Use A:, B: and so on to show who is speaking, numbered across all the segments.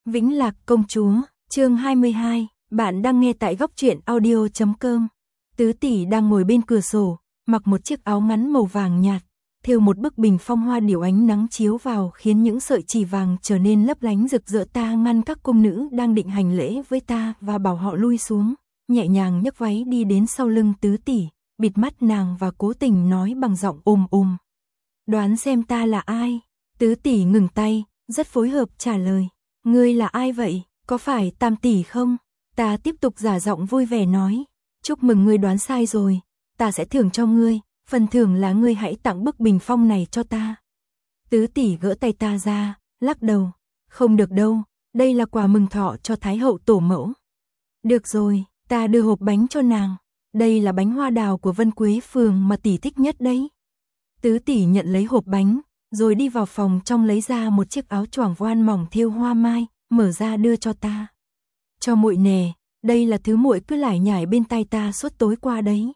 A: Vĩnh Lạc công chúa, chương 22, bạn đang nghe tại góc truyện audio.com. Tứ tỷ đang ngồi bên cửa sổ, mặc một chiếc áo ngắn màu vàng nhạt, thêu một bức bình phong hoa điểu ánh nắng chiếu vào khiến những sợi chỉ vàng trở nên lấp lánh rực rỡ. Ta ngăn các cung nữ đang định hành lễ với ta và bảo họ lui xuống, nhẹ nhàng nhấc váy đi đến sau lưng tứ tỷ, bịt mắt nàng và cố tình nói bằng giọng ồm. Đoán xem ta là ai? Tứ tỷ ngừng tay, rất phối hợp trả lời. Ngươi là ai vậy, có phải Tam tỷ không? Ta tiếp tục giả giọng vui vẻ nói. Chúc mừng ngươi đoán sai rồi, ta sẽ thưởng cho ngươi, phần thưởng là ngươi hãy tặng bức bình phong này cho ta. Tứ tỷ gỡ tay ta ra, lắc đầu. Không được đâu, đây là quà mừng thọ cho Thái hậu tổ mẫu. Được rồi, ta đưa hộp bánh cho nàng. Đây là bánh hoa đào của Vân Quế Phường mà tỷ thích nhất đấy. Tứ tỷ nhận lấy hộp bánh, rồi đi vào phòng trong lấy ra một chiếc áo choàng voan mỏng thêu hoa mai, mở ra đưa cho ta. Cho muội nè, đây là thứ muội cứ lải nhải bên tai ta suốt tối qua đấy.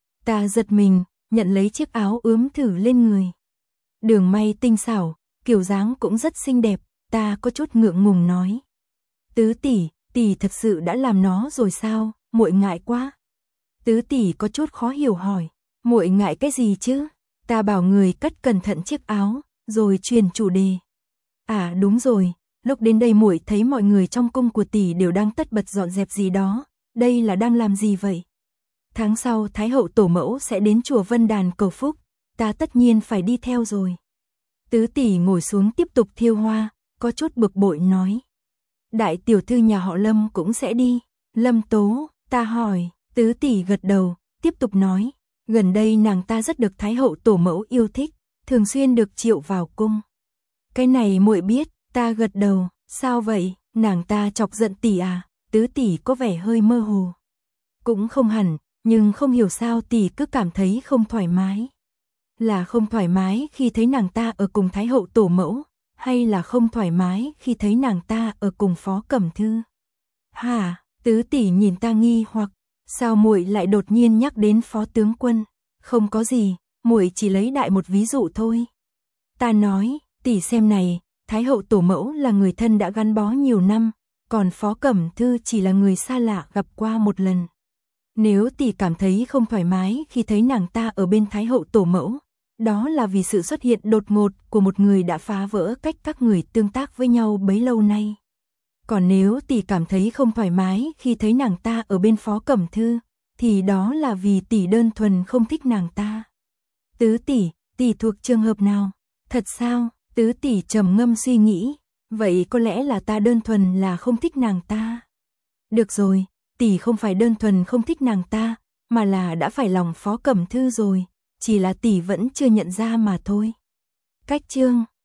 A: Ta giật mình, nhận lấy chiếc áo ướm thử lên người. Đường may tinh xảo, kiểu dáng cũng rất xinh đẹp, ta có chút ngượng ngùng nói. Tứ tỷ, tỷ thật sự đã làm nó rồi sao, muội ngại quá. Tứ tỷ có chút khó hiểu hỏi, muội ngại cái gì chứ? Ta bảo người cất cẩn thận chiếc áo, rồi truyền chủ đề. À đúng rồi, lúc đến đây muội thấy mọi người trong cung của tỷ đều đang tất bật dọn dẹp gì đó, đây là đang làm gì vậy? Tháng sau Thái hậu tổ mẫu sẽ đến chùa Vân Đàn cầu phúc, ta tất nhiên phải đi theo rồi. Tứ tỷ ngồi xuống tiếp tục thêu hoa, có chút bực bội nói. Đại tiểu thư nhà họ Lâm cũng sẽ đi. Lâm Tố, ta hỏi. Tứ tỷ gật đầu, tiếp tục nói. Gần đây nàng ta rất được Thái hậu tổ mẫu yêu thích, thường xuyên được triệu vào cung. Cái này muội biết, ta gật đầu. Sao vậy, nàng ta chọc giận tỷ à? Tứ tỷ có vẻ hơi mơ hồ. Cũng không hẳn, nhưng không hiểu sao tỷ cứ cảm thấy không thoải mái. Là không thoải mái khi thấy nàng ta ở cùng Thái hậu tổ mẫu, hay là không thoải mái khi thấy nàng ta ở cùng Phó Cẩm Thư? Hả? Tứ tỷ nhìn ta nghi hoặc, sao muội lại đột nhiên nhắc đến Phó tướng quân? Không có gì, muội chỉ lấy đại một ví dụ thôi. Ta nói, tỷ xem này, Thái hậu tổ mẫu là người thân đã gắn bó nhiều năm, còn Phó Cẩm Thư chỉ là người xa lạ gặp qua một lần. Nếu tỷ cảm thấy không thoải mái khi thấy nàng ta ở bên Thái hậu tổ mẫu, đó là vì sự xuất hiện đột ngột của một người đã phá vỡ cách các người tương tác với nhau bấy lâu nay. Còn nếu tỷ cảm thấy không thoải mái khi thấy nàng ta ở bên Phó Cẩm Thư, thì đó là vì tỷ đơn thuần không thích nàng ta. Tứ tỷ, tỷ thuộc trường hợp nào? Thật sao? Tứ tỷ trầm ngâm suy nghĩ. Vậy có lẽ là ta đơn thuần là không thích nàng ta. Được rồi, tỷ không phải đơn thuần không thích nàng ta, mà là đã phải lòng Phó Cẩm Thư rồi, chỉ là tỷ vẫn chưa nhận ra mà thôi. Cách chương